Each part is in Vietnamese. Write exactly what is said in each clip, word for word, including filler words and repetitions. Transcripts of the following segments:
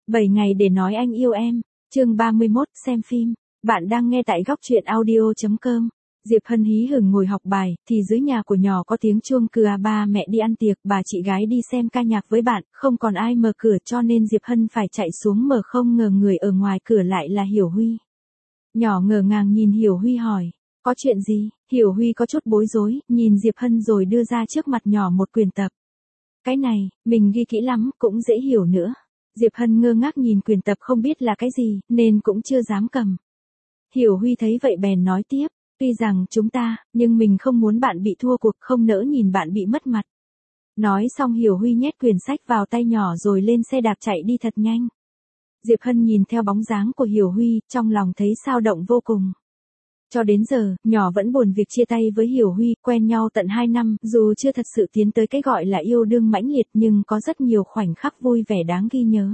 bảy ngày để nói anh yêu em. Chương ba mươi mốt, xem phim. Bạn đang nghe tại góc truyện audio chấm com. Diệp Hân hí hửng ngồi học bài, thì dưới nhà của nhỏ có tiếng chuông cửa, ba mẹ đi ăn tiệc, bà chị gái đi xem ca nhạc với bạn, không còn ai mở cửa cho nên Diệp Hân phải chạy xuống mở, không ngờ người ở ngoài cửa lại là Hiểu Huy. Nhỏ ngờ ngàng nhìn Hiểu Huy hỏi, có chuyện gì? Hiểu Huy có chút bối rối, nhìn Diệp Hân rồi đưa ra trước mặt nhỏ một quyển tập. Cái này, mình ghi kỹ lắm, cũng dễ hiểu nữa. Diệp Hân ngơ ngác nhìn quyển tập không biết là cái gì, nên cũng chưa dám cầm. Hiểu Huy thấy vậy bèn nói tiếp, tuy rằng chúng ta, nhưng mình không muốn bạn bị thua cuộc, không nỡ nhìn bạn bị mất mặt. Nói xong Hiểu Huy nhét quyển sách vào tay nhỏ rồi lên xe đạp chạy đi thật nhanh. Diệp Hân nhìn theo bóng dáng của Hiểu Huy, trong lòng thấy xao động vô cùng. Cho đến giờ, nhỏ vẫn buồn việc chia tay với Hiểu Huy, quen nhau tận hai năm, dù chưa thật sự tiến tới cái gọi là yêu đương mãnh liệt nhưng có rất nhiều khoảnh khắc vui vẻ đáng ghi nhớ.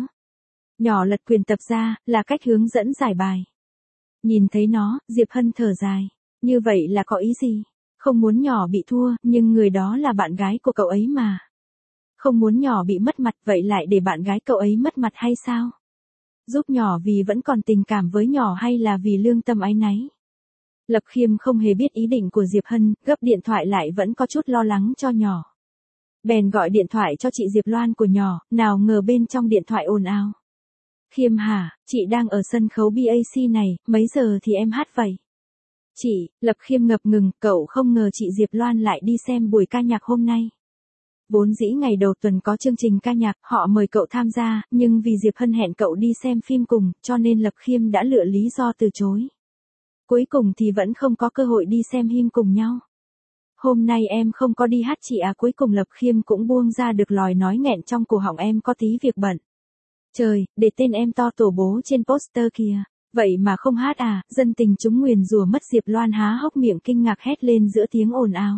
Nhỏ lật quyển tập ra, là cách hướng dẫn giải bài. Nhìn thấy nó, Diệp Hân thở dài. Như vậy là có ý gì? Không muốn nhỏ bị thua, nhưng người đó là bạn gái của cậu ấy mà. Không muốn nhỏ bị mất mặt, vậy lại để bạn gái cậu ấy mất mặt hay sao? Giúp nhỏ vì vẫn còn tình cảm với nhỏ hay là vì lương tâm áy náy? Lập Khiêm không hề biết ý định của Diệp Hân, gấp điện thoại lại vẫn có chút lo lắng cho nhỏ. Bèn gọi điện thoại cho chị Diệp Loan của nhỏ, nào ngờ bên trong điện thoại ồn ào. Khiêm hả, chị đang ở sân khấu bê a xê này, mấy giờ thì em hát vậy? Chị, Lập Khiêm ngập ngừng, cậu không ngờ chị Diệp Loan lại đi xem buổi ca nhạc hôm nay. Vốn dĩ ngày đầu tuần có chương trình ca nhạc, họ mời cậu tham gia, nhưng vì Diệp Hân hẹn cậu đi xem phim cùng, cho nên Lập Khiêm đã lựa lý do từ chối. Cuối cùng thì vẫn không có cơ hội đi xem phim cùng nhau. Hôm nay em không có đi hát chị à? Cuối cùng Lập Khiêm cũng buông ra được lòi nói nghẹn trong cổ họng, em có tí việc bận. Trời, để tên em to tổ bố trên poster kìa. Vậy mà không hát à? Dân tình chúng nguyền rủa mất. Diệp Loan há hốc miệng kinh ngạc hét lên giữa tiếng ồn ào.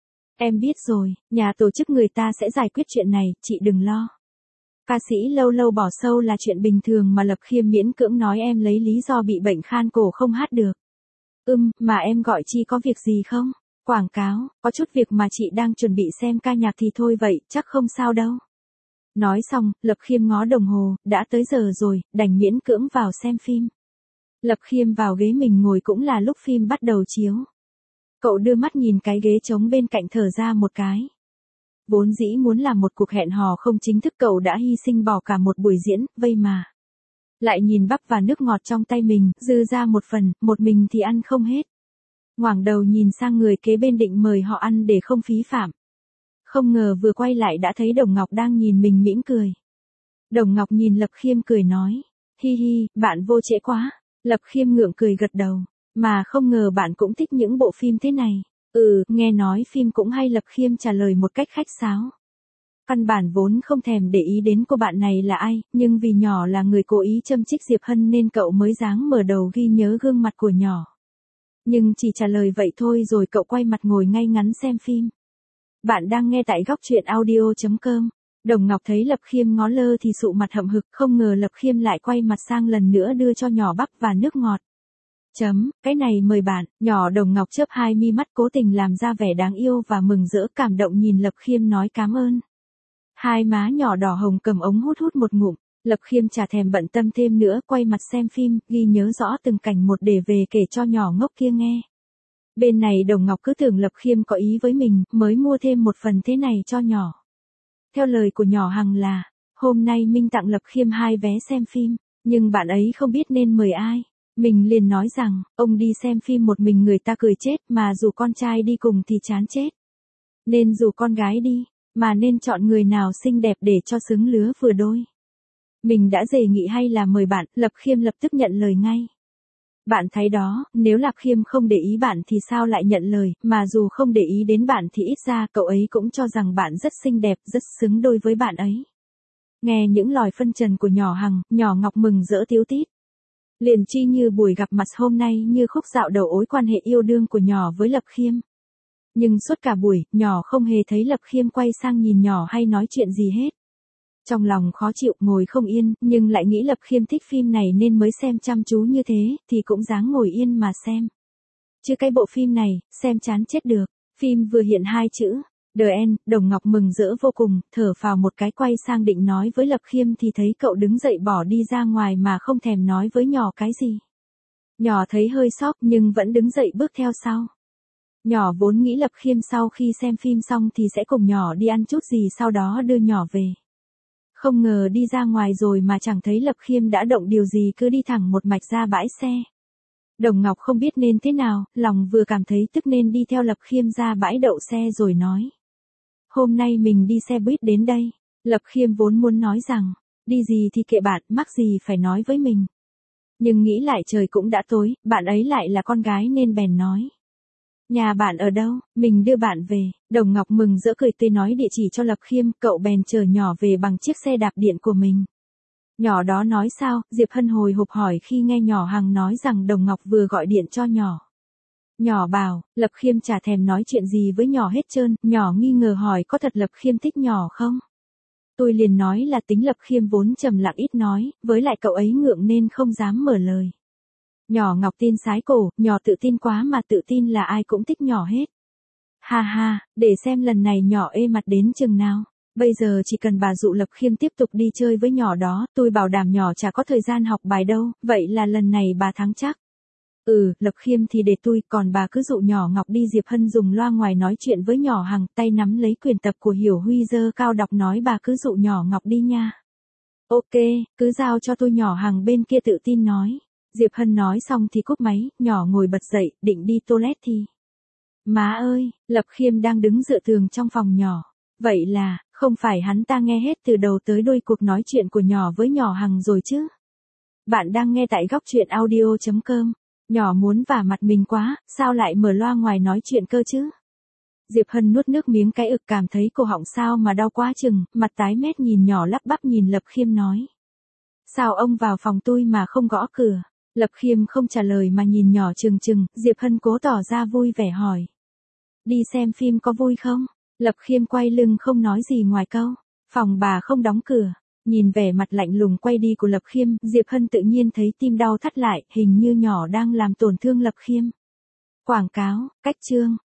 Em biết rồi, nhà tổ chức người ta sẽ giải quyết chuyện này, chị đừng lo. Ca sĩ lâu lâu bỏ show là chuyện bình thường mà. Lập Khiêm miễn cưỡng nói, em lấy lý do bị bệnh khan cổ không hát được. Ừm, mà em gọi chi có việc gì không? Quảng cáo, có chút việc mà chị đang chuẩn bị xem ca nhạc thì thôi vậy, chắc không sao đâu. Nói xong, Lập Khiêm ngó đồng hồ, đã tới giờ rồi, đành miễn cưỡng vào xem phim. Lập Khiêm vào ghế mình ngồi cũng là lúc phim bắt đầu chiếu. Cậu đưa mắt nhìn cái ghế trống bên cạnh thở ra một cái. Vốn dĩ muốn làm một cuộc hẹn hò không chính thức, cậu đã hy sinh bỏ cả một buổi diễn, vây mà. Lại nhìn bắp và nước ngọt trong tay mình, dư ra một phần, một mình thì ăn không hết. Ngoảnh đầu nhìn sang người kế bên định mời họ ăn để không phí phạm. Không ngờ vừa quay lại đã thấy Đồng Ngọc đang nhìn mình mỉm cười. Đồng Ngọc nhìn Lập Khiêm cười nói, hi hi, bạn vô trễ quá. Lập Khiêm ngượng cười gật đầu, mà không ngờ bạn cũng thích những bộ phim thế này. Ừ, nghe nói phim cũng hay. Lập Khiêm trả lời một cách khách sáo. Căn bản vốn không thèm để ý đến cô bạn này là ai, nhưng vì nhỏ là người cố ý châm chích Diệp Hân nên cậu mới dáng mở đầu ghi nhớ gương mặt của nhỏ. Nhưng chỉ trả lời vậy thôi rồi cậu quay mặt ngồi ngay ngắn xem phim. Bạn đang nghe tại góc truyện audio chấm com. Đồng Ngọc thấy Lập Khiêm ngó lơ thì sụ mặt hậm hực, không ngờ Lập Khiêm lại quay mặt sang lần nữa đưa cho nhỏ bắp và nước ngọt. Chấm, cái này mời bạn. Nhỏ Đồng Ngọc chớp hai mi mắt cố tình làm ra vẻ đáng yêu và mừng rỡ, cảm động nhìn Lập Khiêm nói cảm ơn. Hai má nhỏ đỏ hồng cầm ống hút hút một ngụm. Lập Khiêm chả thèm bận tâm thêm nữa, quay mặt xem phim, ghi nhớ rõ từng cảnh một để về kể cho nhỏ ngốc kia nghe. Bên này Đồng Ngọc cứ tưởng Lập Khiêm có ý với mình, mới mua thêm một phần thế này cho nhỏ. Theo lời của nhỏ Hằng là, hôm nay Minh tặng Lập Khiêm hai vé xem phim, nhưng bạn ấy không biết nên mời ai. Mình liền nói rằng, ông đi xem phim một mình người ta cười chết, mà dù con trai đi cùng thì chán chết. Nên dù con gái đi, mà nên chọn người nào xinh đẹp để cho xứng lứa vừa đôi. Mình đã đề nghị hay là mời bạn, Lập Khiêm lập tức nhận lời ngay. Bạn thấy đó, nếu Lập Khiêm không để ý bạn thì sao lại nhận lời, mà dù không để ý đến bạn thì ít ra cậu ấy cũng cho rằng bạn rất xinh đẹp, rất xứng đôi với bạn ấy. Nghe những lời phân trần của nhỏ Hằng, nhỏ Ngọc mừng rỡ tíu tít. Liền chi như buổi gặp mặt hôm nay như khúc dạo đầu ối quan hệ yêu đương của nhỏ với Lập Khiêm. Nhưng suốt cả buổi, nhỏ không hề thấy Lập Khiêm quay sang nhìn nhỏ hay nói chuyện gì hết. Trong lòng khó chịu, ngồi không yên, nhưng lại nghĩ Lập Khiêm thích phim này nên mới xem chăm chú như thế, thì cũng dáng ngồi yên mà xem. Chứ cái bộ phim này, xem chán chết được. Phim vừa hiện hai chữ, The End, Đồng Ngọc mừng rỡ vô cùng, thở phào một cái quay sang định nói với Lập Khiêm thì thấy cậu đứng dậy bỏ đi ra ngoài mà không thèm nói với nhỏ cái gì. Nhỏ thấy hơi sốc nhưng vẫn đứng dậy bước theo sau. Nhỏ vốn nghĩ Lập Khiêm sau khi xem phim xong thì sẽ cùng nhỏ đi ăn chút gì sau đó đưa nhỏ về. Không ngờ đi ra ngoài rồi mà chẳng thấy Lập Khiêm đã động điều gì, cứ đi thẳng một mạch ra bãi xe. Đồng Ngọc không biết nên thế nào, lòng vừa cảm thấy tức nên đi theo Lập Khiêm ra bãi đậu xe rồi nói. Hôm nay mình đi xe buýt đến đây. Lập Khiêm vốn muốn nói rằng, đi gì thì kệ bạn, mắc gì phải nói với mình. Nhưng nghĩ lại trời cũng đã tối, bạn ấy lại là con gái nên bèn nói. Nhà bạn ở đâu, mình đưa bạn về. Đồng Ngọc mừng rỡ cười tươi nói địa chỉ cho Lập Khiêm, cậu bèn chờ nhỏ về bằng chiếc xe đạp điện của mình. Nhỏ đó nói sao, Diệp Hân hồi hộp hỏi khi nghe nhỏ Hằng nói rằng Đồng Ngọc vừa gọi điện cho nhỏ. Nhỏ bảo, Lập Khiêm chả thèm nói chuyện gì với nhỏ hết trơn, nhỏ nghi ngờ hỏi có thật Lập Khiêm thích nhỏ không? Tôi liền nói là tính Lập Khiêm vốn trầm lặng ít nói, với lại cậu ấy ngượng nên không dám mở lời. Nhỏ Ngọc tin sái cổ, nhỏ tự tin quá mà tự tin là ai cũng thích nhỏ hết. Ha ha, để xem lần này nhỏ ê mặt đến chừng nào. Bây giờ chỉ cần bà dụ Lập Khiêm tiếp tục đi chơi với nhỏ đó, tôi bảo đảm nhỏ chả có thời gian học bài đâu, vậy là lần này bà thắng chắc. Ừ, Lập Khiêm thì để tôi, còn bà cứ dụ nhỏ Ngọc đi. Diệp Hân dùng loa ngoài nói chuyện với nhỏ Hằng, tay nắm lấy quyển tập của Hiểu Huy giơ cao đọc nói bà cứ dụ nhỏ Ngọc đi nha. Ok, cứ giao cho tôi. Nhỏ Hằng bên kia tự tin nói. Diệp Hân nói xong thì cúp máy, nhỏ ngồi bật dậy, định đi toilet thì. Má ơi, Lập Khiêm đang đứng dựa tường trong phòng nhỏ. Vậy là, không phải hắn ta nghe hết từ đầu tới đuôi cuộc nói chuyện của nhỏ với nhỏ Hằng rồi chứ? Bạn đang nghe tại góc truyện audio chấm com. Nhỏ muốn vả mặt mình quá, sao lại mở loa ngoài nói chuyện cơ chứ? Diệp Hân nuốt nước miếng cái ực cảm thấy cổ họng sao mà đau quá chừng, mặt tái mét nhìn nhỏ lắp bắp nhìn Lập Khiêm nói. Sao ông vào phòng tôi mà không gõ cửa? Lập Khiêm không trả lời mà nhìn nhỏ chừng chừng, Diệp Hân cố tỏ ra vui vẻ hỏi. Đi xem phim có vui không? Lập Khiêm quay lưng không nói gì ngoài câu. Phòng bà không đóng cửa. Nhìn vẻ mặt lạnh lùng quay đi của Lập Khiêm, Diệp Hân tự nhiên thấy tim đau thắt lại, hình như nhỏ đang làm tổn thương Lập Khiêm. Quảng cáo, cách chương.